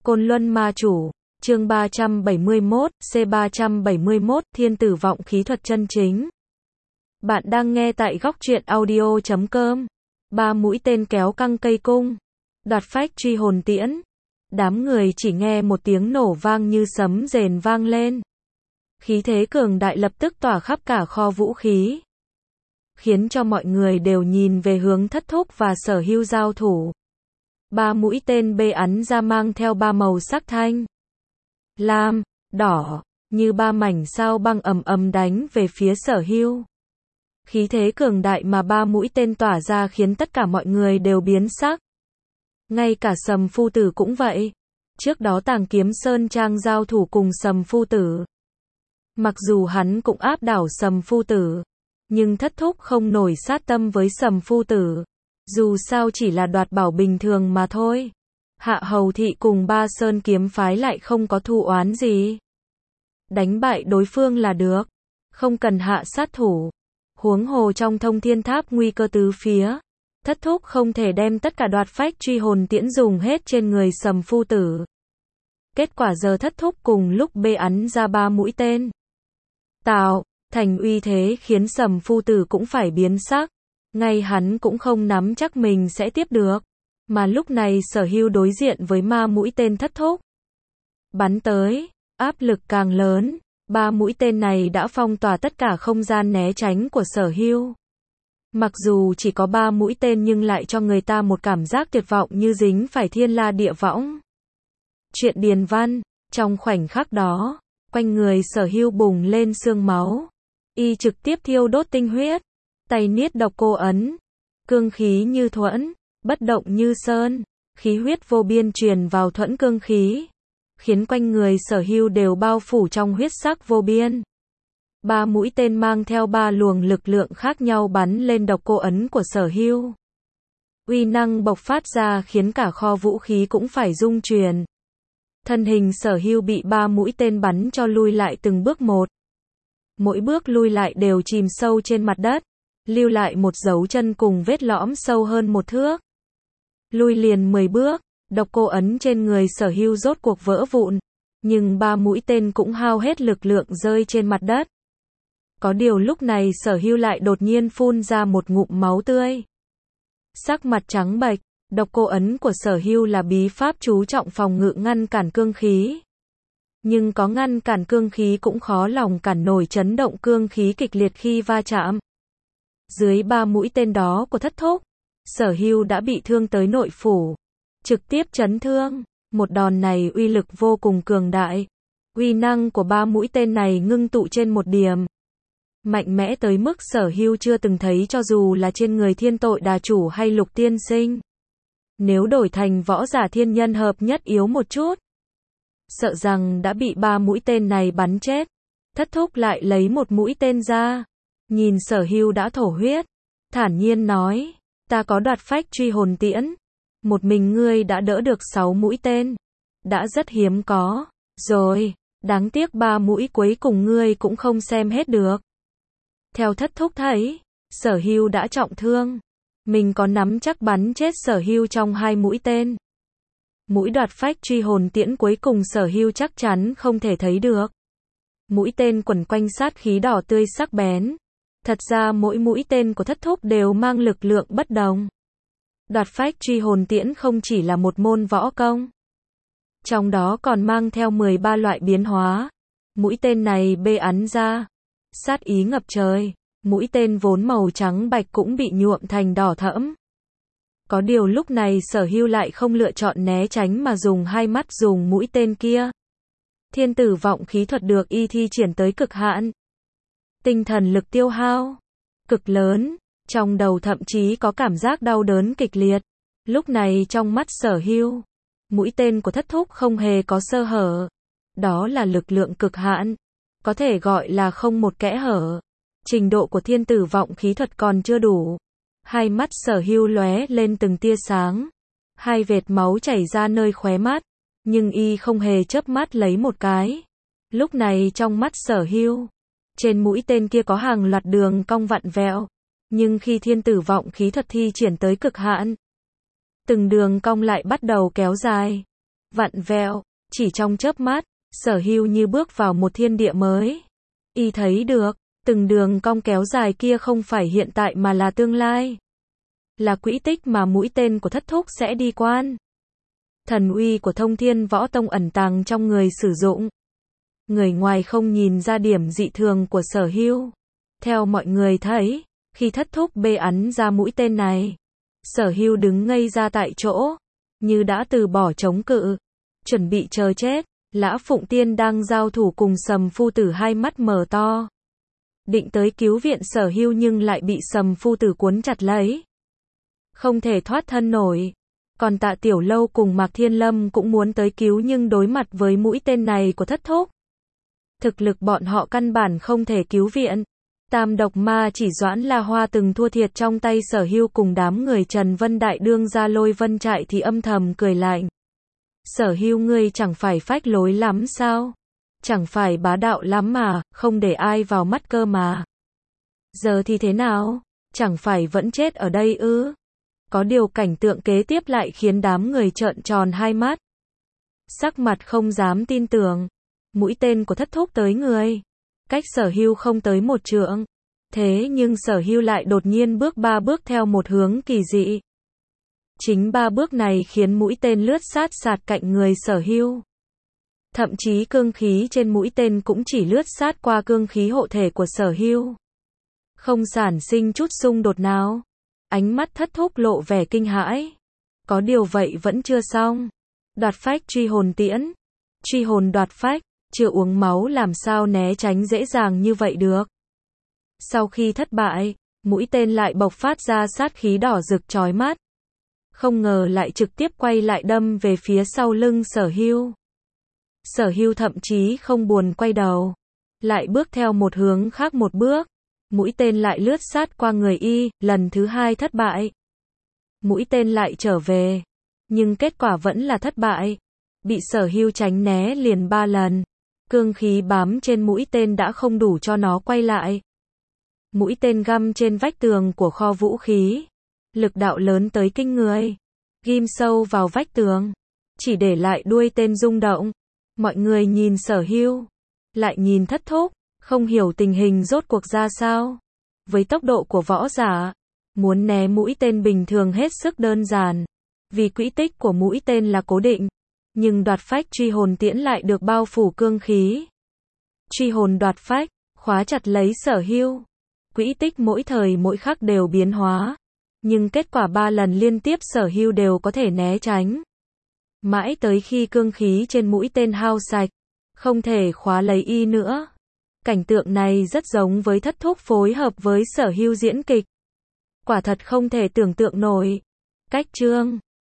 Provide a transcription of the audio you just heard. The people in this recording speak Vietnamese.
Côn Luân Ma Chủ, chương 371, C371, Thiên Tử Vọng Khí Thuật Chân Chính. Bạn đang nghe tại góc truyện audio.com. Ba mũi tên kéo căng cây cung, đoạt phách truy hồn tiễn. Đám người chỉ nghe một tiếng nổ vang như sấm rền vang lên. Khí thế cường đại lập tức tỏa khắp cả kho vũ khí, khiến cho mọi người đều nhìn về hướng Thất Thúc và Sở Hưu giao thủ. Ba mũi tên bắn ra mang theo ba màu sắc thanh, lam, đỏ, như ba mảnh sao băng ầm ầm đánh về phía Sở Hưu. Khí thế cường đại mà ba mũi tên tỏa ra khiến tất cả mọi người đều biến sắc. Ngay cả Sầm Phu Tử cũng vậy. Trước đó Tàng Kiếm Sơn Trang giao thủ cùng Sầm Phu Tử. Mặc dù hắn cũng áp đảo Sầm Phu Tử, nhưng Thất Thúc không nổi sát tâm với Sầm Phu Tử. Dù sao chỉ là đoạt bảo bình thường mà thôi. Hạ Hầu Thị cùng Ba Sơn kiếm phái lại không có thù oán gì. Đánh bại đối phương là được, không cần hạ sát thủ. Huống hồ trong Thông Thiên Tháp nguy cơ tứ phía, Thất Thúc không thể đem tất cả đoạt phách truy hồn tiễn dùng hết trên người Sầm Phu Tử. Kết quả giờ Thất Thúc cùng lúc bắn ra ba mũi tên, tạo thành uy thế khiến Sầm Phu Tử cũng phải biến sắc. Ngay hắn cũng không nắm chắc mình sẽ tiếp được. Mà lúc này Sở Hưu đối diện với ma mũi tên Thất Thúc bắn tới, áp lực càng lớn. Ba mũi tên này đã phong tỏa tất cả không gian né tránh của Sở Hưu. Mặc dù chỉ có ba mũi tên nhưng lại cho người ta một cảm giác tuyệt vọng như dính phải thiên la địa võng. Chuyện điền văn, trong khoảnh khắc đó, quanh người Sở Hưu bùng lên sương máu. Y trực tiếp thiêu đốt tinh huyết, tay niết độc cô ấn, cương khí như thuẫn, bất động như sơn, khí huyết vô biên truyền vào thuẫn cương khí, khiến quanh người Sở Hưu đều bao phủ trong huyết sắc vô biên. Ba mũi tên mang theo ba luồng lực lượng khác nhau bắn lên độc cô ấn của Sở Hưu. Uy năng bộc phát ra khiến cả kho vũ khí cũng phải rung chuyển. Thân hình Sở Hưu bị ba mũi tên bắn cho lui lại từng bước một. Mỗi bước lui lại đều chìm sâu trên mặt đất, lưu lại một dấu chân cùng vết lõm sâu hơn một thước. Lui liền 10 bước, độc cô ấn trên người Sở Hưu rốt cuộc vỡ vụn, nhưng ba mũi tên cũng hao hết lực lượng rơi trên mặt đất. Có điều lúc này Sở Hưu lại đột nhiên phun ra một ngụm máu tươi. Sắc mặt trắng bệch, độc cô ấn của Sở Hưu là bí pháp chú trọng phòng ngự ngăn cản cương khí. Nhưng có ngăn cản cương khí cũng khó lòng cản nổi chấn động cương khí kịch liệt khi va chạm. Dưới ba mũi tên đó của Thất Thúc, Sở Hưu đã bị thương tới nội phủ, trực tiếp chấn thương. Một đòn này uy lực vô cùng cường đại. Uy năng của ba mũi tên này ngưng tụ trên một điểm, mạnh mẽ tới mức Sở Hưu chưa từng thấy cho dù là trên người Thiên Tội Đà Chủ hay Lục Tiên Sinh. Nếu đổi thành võ giả thiên nhân hợp nhất yếu một chút, sợ rằng đã bị ba mũi tên này bắn chết. Thất Thúc lại lấy một mũi tên ra, nhìn Sở Hưu đã thổ huyết, thản nhiên nói, ta có đoạt phách truy hồn tiễn, một mình ngươi đã đỡ được 6 mũi tên, đã rất hiếm có rồi, đáng tiếc ba mũi cuối cùng ngươi cũng không xem hết được. Theo Thất Thúc thấy, Sở Hưu đã trọng thương, mình có nắm chắc bắn chết Sở Hưu trong 2 mũi tên. Mũi đoạt phách truy hồn tiễn cuối cùng Sở Hưu chắc chắn không thể thấy được. Mũi tên quẩn quanh sát khí đỏ tươi sắc bén. Thật ra mỗi mũi tên của Thất Thúc đều mang lực lượng bất đồng. Đoạt phách truy hồn tiễn không chỉ là một môn võ công, trong đó còn mang theo 13 loại biến hóa. Mũi tên này bắn ra, sát ý ngập trời. Mũi tên vốn màu trắng bạch cũng bị nhuộm thành đỏ thẫm. Có điều lúc này Sở Hưu lại không lựa chọn né tránh mà dùng hai mắt dùng mũi tên kia. Thiên Tử Vọng khí thuật được y thi triển tới cực hạn. Tinh thần lực tiêu hao cực lớn, trong đầu thậm chí có cảm giác đau đớn kịch liệt. Lúc này trong mắt Sở Hưu, mũi tên của Thất Thúc không hề có sơ hở. Đó là lực lượng cực hạn, có thể gọi là không một kẽ hở. Trình độ của Thiên Tử Vọng khí thuật còn chưa đủ. Hai mắt Sở Hưu lóe lên từng tia sáng, hai vệt máu chảy ra nơi khóe mắt, nhưng y không hề chớp mắt lấy một cái. Lúc này trong mắt Sở Hưu, trên mũi tên kia có hàng loạt đường cong vặn vẹo, nhưng khi Thiên Tử Vọng khí thuật thi triển tới cực hạn, từng đường cong lại bắt đầu kéo dài. vặn vẹo, chỉ trong chớp mắt, Sở Hưu như bước vào một thiên địa mới. Y thấy được, từng đường cong kéo dài kia không phải hiện tại mà là tương lai. Là quỹ tích mà mũi tên của Thất Thúc sẽ đi quan. Thần uy của Thông Thiên Võ Tông ẩn tàng trong người sử dụng. Người ngoài không nhìn ra điểm dị thường của Sở Hưu. Theo mọi người thấy, khi Thất Thúc bê ắn ra mũi tên này, Sở Hưu đứng ngây ra tại chỗ, như đã từ bỏ chống cự, chuẩn bị chờ chết. Lã Phụng Tiên đang giao thủ cùng Sầm Phu Tử hai mắt mở to. Định tới cứu viện Sở Hưu nhưng lại bị Sầm Phu Tử cuốn chặt lấy. Không thể thoát thân nổi. Còn Tạ Tiểu Lâu cùng Mạc Thiên Lâm cũng muốn tới cứu nhưng đối mặt với mũi tên này của Thất Thúc. Thực lực bọn họ căn bản không thể cứu viện. Tam độc ma chỉ Doãn La Hoa từng thua thiệt trong tay Sở Hưu cùng đám người Trần Vân Đại đương ra Lôi Vân Trại thì âm thầm cười lạnh. Sở Hưu ngươi chẳng phải phách lối lắm sao? Chẳng phải bá đạo lắm mà, không để ai vào mắt cơ mà. Giờ thì thế nào? Chẳng phải vẫn chết ở đây ư? Có điều cảnh tượng kế tiếp lại khiến đám người trợn tròn hai mắt. Sắc mặt không dám tin tưởng. Mũi tên của Thất Thúc tới người. Cách Sở Hưu không tới một trượng. Thế nhưng Sở Hưu lại đột nhiên bước 3 bước theo một hướng kỳ dị. Chính 3 bước này khiến mũi tên lướt sát sạt cạnh người Sở Hưu. Thậm chí cương khí trên mũi tên cũng chỉ lướt sát qua cương khí hộ thể của Sở Hưu. Không sản sinh chút xung đột nào. Ánh mắt Thất Thúc lộ vẻ kinh hãi. Có điều vậy vẫn chưa xong. Đoạt phách truy hồn tiễn. Truy hồn đoạt phách, chưa uống máu làm sao né tránh dễ dàng như vậy được. Sau khi thất bại, mũi tên lại bộc phát ra sát khí đỏ rực chói mắt. Không ngờ lại trực tiếp quay lại đâm về phía sau lưng Sở Hưu. Sở Hưu thậm chí không buồn quay đầu. Lại bước theo một hướng khác một bước. Mũi tên lại lướt sát qua người y, lần thứ 2 thất bại. Mũi tên lại trở về. Nhưng kết quả vẫn là thất bại. Bị Sở Hưu tránh né liền 3 lần. Cương khí bám trên mũi tên đã không đủ cho nó quay lại. Mũi tên găm trên vách tường của kho vũ khí. Lực đạo lớn tới kinh người. Ghim sâu vào vách tường. Chỉ để lại đuôi tên rung động. Mọi người nhìn Sở Hưu. Lại nhìn Thất Thúc. Không hiểu tình hình rốt cuộc ra sao. Với tốc độ của võ giả, muốn né mũi tên bình thường hết sức đơn giản. Vì quỹ tích của mũi tên là cố định. Nhưng đoạt phách truy hồn tiễn lại được bao phủ cương khí. Truy hồn đoạt phách, khóa chặt lấy Sở Hưu. Quỹ tích mỗi thời mỗi khắc đều biến hóa. Nhưng kết quả 3 lần liên tiếp Sở Hưu đều có thể né tránh. Mãi tới khi cương khí trên mũi tên hao sạch, không thể khóa lấy y nữa. Cảnh tượng này rất giống với Thất Thúc phối hợp với Sở Hưu diễn kịch. Quả thật không thể tưởng tượng nổi. Cách chương